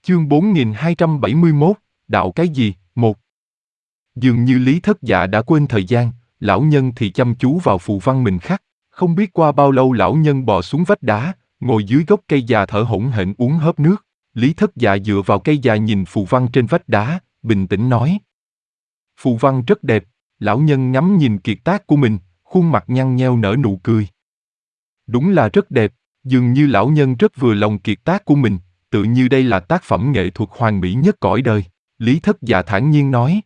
Chương 4271, đạo cái gì? 1. Dường như Lý Thất Dạ đã quên thời gian, lão nhân thì chăm chú vào phù văn mình khắc. Không biết qua bao lâu lão nhân bò xuống vách đá, ngồi dưới gốc cây già thở hổn hển uống hớp nước. Lý Thất Dạ dựa vào cây già nhìn phù văn trên vách đá, bình tĩnh nói. Phù văn rất đẹp, lão nhân ngắm nhìn kiệt tác của mình, khuôn mặt nhăn nheo nở nụ cười. Đúng là rất đẹp, dường như lão nhân rất vừa lòng kiệt tác của mình, tự như đây là tác phẩm nghệ thuật hoàn mỹ nhất cõi đời. Lý Thất Dạ thản nhiên nói.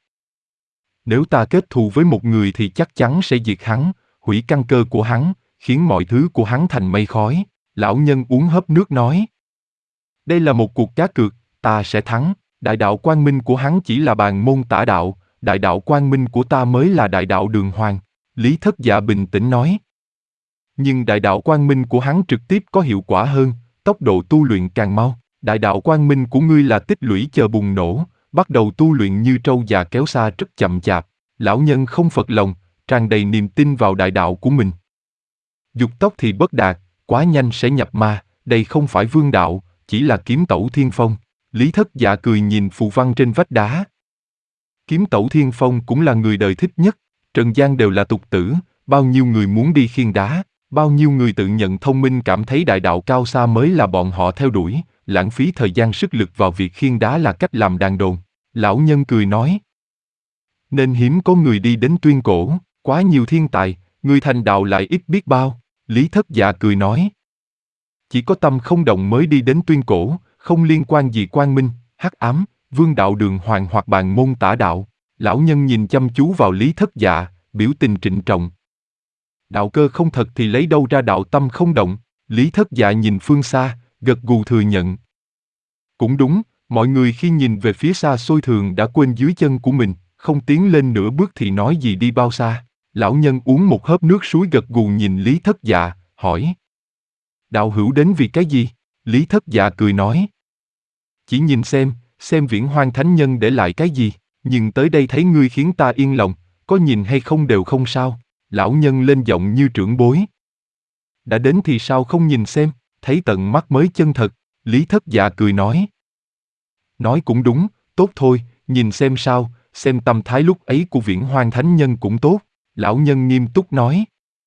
Nếu ta kết thù với một người thì chắc chắn sẽ diệt hắn, hủy căn cơ của hắn, khiến mọi thứ của hắn thành mây khói. Lão nhân uống hớp nước nói. Đây là một cuộc cá cược, ta sẽ thắng, đại đạo quang minh của hắn chỉ là bàn môn tả đạo, đại đạo quang minh của ta mới là đại đạo đường hoàng. Lý Thất Dạ bình tĩnh nói. Nhưng đại đạo quang minh của hắn trực tiếp có hiệu quả hơn, tốc độ tu luyện càng mau. Đại đạo quang minh của ngươi là tích lũy chờ bùng nổ, bắt đầu tu luyện như trâu già kéo xa rất chậm chạp. Lão nhân không phật lòng, tràn đầy niềm tin vào đại đạo của mình. Dục tốc thì bất đạt, quá nhanh sẽ nhập ma, đây không phải vương đạo, chỉ là kiếm tẩu thiên phong. Lý Thất Dạ cười nhìn phù văn trên vách đá. Kiếm tẩu thiên phong cũng là người đời thích nhất, trần gian đều là tục tử, bao nhiêu người muốn đi khiêng đá, bao nhiêu người tự nhận thông minh cảm thấy đại đạo cao xa mới là bọn họ theo đuổi, lãng phí thời gian sức lực vào việc khiêng đá là cách làm đàn đồn. Lão nhân cười nói. Nên hiếm có người đi đến Tuyên Cổ, quá nhiều thiên tài, người thành đạo lại ít biết bao. Lý Thất Dạ cười nói. Chỉ có tâm không động mới đi đến Tuyên Cổ, không liên quan gì quang minh, hắc ám, vương đạo đường hoàng hoặc bàn môn tả đạo. Lão nhân nhìn chăm chú vào Lý Thất Dạ, biểu tình trịnh trọng. Đạo cơ không thật thì lấy đâu ra đạo tâm không động. Lý Thất Dạ nhìn phương xa, gật gù thừa nhận. Cũng đúng, mọi người khi nhìn về phía xa xôi thường đã quên dưới chân của mình, không tiến lên nửa bước thì nói gì đi bao xa. Lão nhân uống một hớp nước suối gật gù nhìn Lý Thất Dạ, hỏi. Đạo hữu đến vì cái gì? Lý Thất Dạ cười nói. Chỉ nhìn xem Viễn Hoang Thánh Nhân để lại cái gì, nhưng tới đây thấy ngươi khiến ta yên lòng, có nhìn hay không đều không sao. Lão nhân lên giọng như trưởng bối. Đã đến thì sao không nhìn xem, thấy tận mắt mới chân thật. Lý Thất Dạ cười nói. Nói cũng đúng, tốt thôi, nhìn xem sao, xem tâm thái lúc ấy của Viễn Hoang Thánh Nhân cũng tốt. Lão nhân nghiêm túc nói.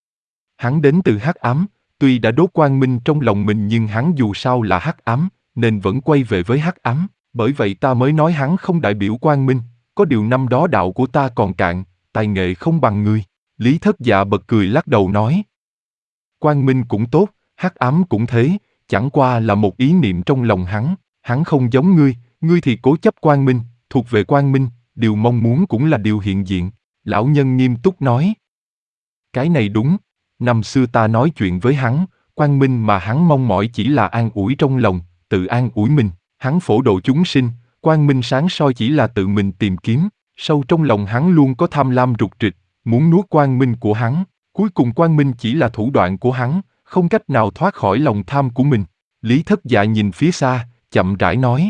Hắn đến từ hắc ám, tuy đã đốt quang minh trong lòng mình nhưng hắn dù sao là hắc ám, nên vẫn quay về với hắc ám. Bởi vậy ta mới nói hắn không đại biểu quang minh, có điều năm đó đạo của ta còn cạn, tài nghệ không bằng ngươi. Lý Thất Dạ bật cười lắc đầu nói. Quang minh cũng tốt, hắc ám cũng thế, chẳng qua là một ý niệm trong lòng hắn không giống ngươi thì cố chấp quang minh, thuộc về quang minh, điều mong muốn cũng là điều hiện diện. Lão nhân nghiêm túc nói. Cái này đúng, năm xưa ta nói chuyện với hắn, quang minh mà hắn mong mỏi chỉ là an ủi trong lòng, tự an ủi mình, hắn phổ độ chúng sinh, quang minh sáng soi chỉ là tự mình tìm kiếm, sâu trong lòng hắn luôn có tham lam rục rịch, muốn nuốt quang minh của hắn, cuối cùng quang minh chỉ là thủ đoạn của hắn, không cách nào thoát khỏi lòng tham của mình. Lý Thất Dạ nhìn phía xa, chậm rãi nói.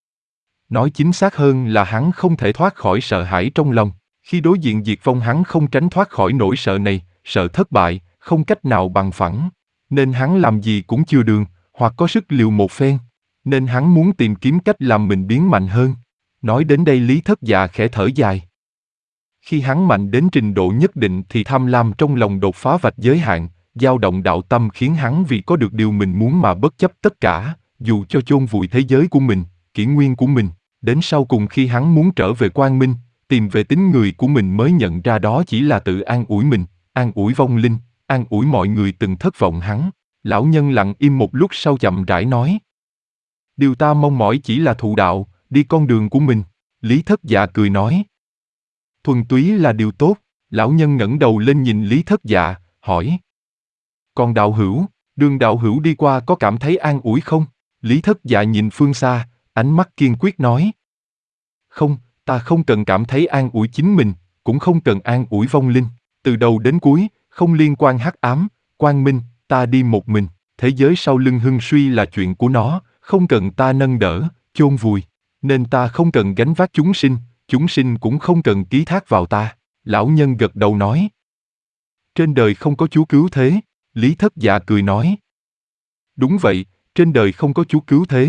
Nói chính xác hơn là hắn không thể thoát khỏi sợ hãi trong lòng, khi đối diện diệt vong hắn không tránh thoát khỏi nỗi sợ này, sợ thất bại, không cách nào bằng phẳng, nên hắn làm gì cũng chưa đường, hoặc có sức liều một phen, nên hắn muốn tìm kiếm cách làm mình biến mạnh hơn. Nói đến đây Lý Thất Dạ khẽ thở dài. Khi hắn mạnh đến trình độ nhất định thì tham lam trong lòng đột phá vạch giới hạn, dao động đạo tâm khiến hắn vì có được điều mình muốn mà bất chấp tất cả, dù cho chôn vùi thế giới của mình, kỷ nguyên của mình. Đến sau cùng khi hắn muốn trở về quang minh, tìm về tính người của mình mới nhận ra đó chỉ là tự an ủi mình, an ủi vong linh, an ủi mọi người từng thất vọng hắn. Lão nhân lặng im một lúc sau chậm rãi nói. Điều ta mong mỏi chỉ là thụ đạo, đi con đường của mình. Lý Thất Dạ cười nói. Thuần túy là điều tốt. Lão nhân ngẩng đầu lên nhìn Lý Thất Dạ, hỏi. Còn đạo hữu, đường đạo hữu đi qua có cảm thấy an ủi không? Lý Thất Dạ nhìn phương xa, ánh mắt kiên quyết nói. Không, ta không cần cảm thấy an ủi chính mình, cũng không cần an ủi vong linh. Từ đầu đến cuối, không liên quan hắc ám, quang minh, ta đi một mình. Thế giới sau lưng hưng suy là chuyện của nó, không cần ta nâng đỡ, chôn vùi. Nên ta không cần gánh vác chúng sinh cũng không cần ký thác vào ta. Lão nhân gật đầu nói. Trên đời không có Chúa cứu thế. Lý Thất Dạ cười nói. Đúng vậy, trên đời không có Chúa cứu thế.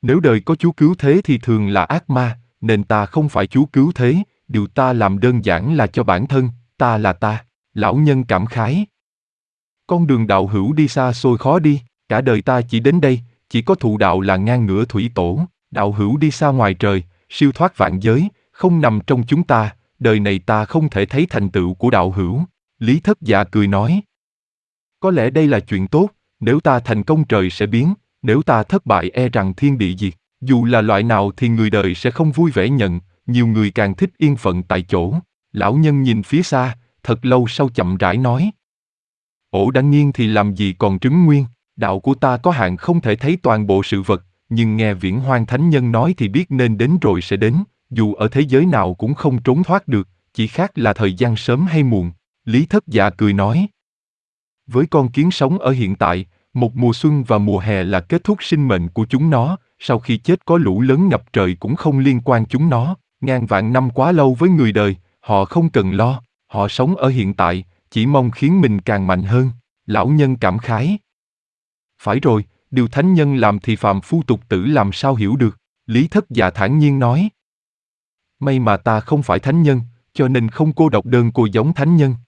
Nếu đời có chúa cứu thế thì thường là ác ma, nên ta không phải chúa cứu thế, điều ta làm đơn giản là cho bản thân, ta là ta. Lão nhân cảm khái. Con đường đạo hữu đi xa xôi khó đi, cả đời ta chỉ đến đây, chỉ có thụ đạo là ngang ngửa thủy tổ, đạo hữu đi xa ngoài trời, siêu thoát vạn giới, không nằm trong chúng ta, đời này ta không thể thấy thành tựu của đạo hữu. Lý Thất Dạ cười nói. Có lẽ đây là chuyện tốt, nếu ta thành công trời sẽ biến, nếu ta thất bại e rằng thiên địa diệt. Dù là loại nào thì người đời sẽ không vui vẻ nhận, nhiều người càng thích yên phận tại chỗ. Lão nhân nhìn phía xa, thật lâu sau chậm rãi nói. Ổ đã nghiêng thì làm gì còn trứng nguyên, đạo của ta có hạn không thể thấy toàn bộ sự vật, nhưng nghe Viễn Hoang Thánh Nhân nói thì biết nên đến rồi sẽ đến, dù ở thế giới nào cũng không trốn thoát được, chỉ khác là thời gian sớm hay muộn. Lý Thất Dạ cười nói. Với con kiến sống ở hiện tại, một mùa xuân và mùa hè là kết thúc sinh mệnh của chúng nó, sau khi chết có lũ lớn ngập trời cũng không liên quan chúng nó, ngàn vạn năm quá lâu với người đời, họ không cần lo, họ sống ở hiện tại, chỉ mong khiến mình càng mạnh hơn. Lão nhân cảm khái. Phải rồi, điều thánh nhân làm thì phàm phu tục tử làm sao hiểu được, Lý Thất Dạ thản nhiên nói. May mà ta không phải thánh nhân, cho nên không cô độc đơn cô giống thánh nhân.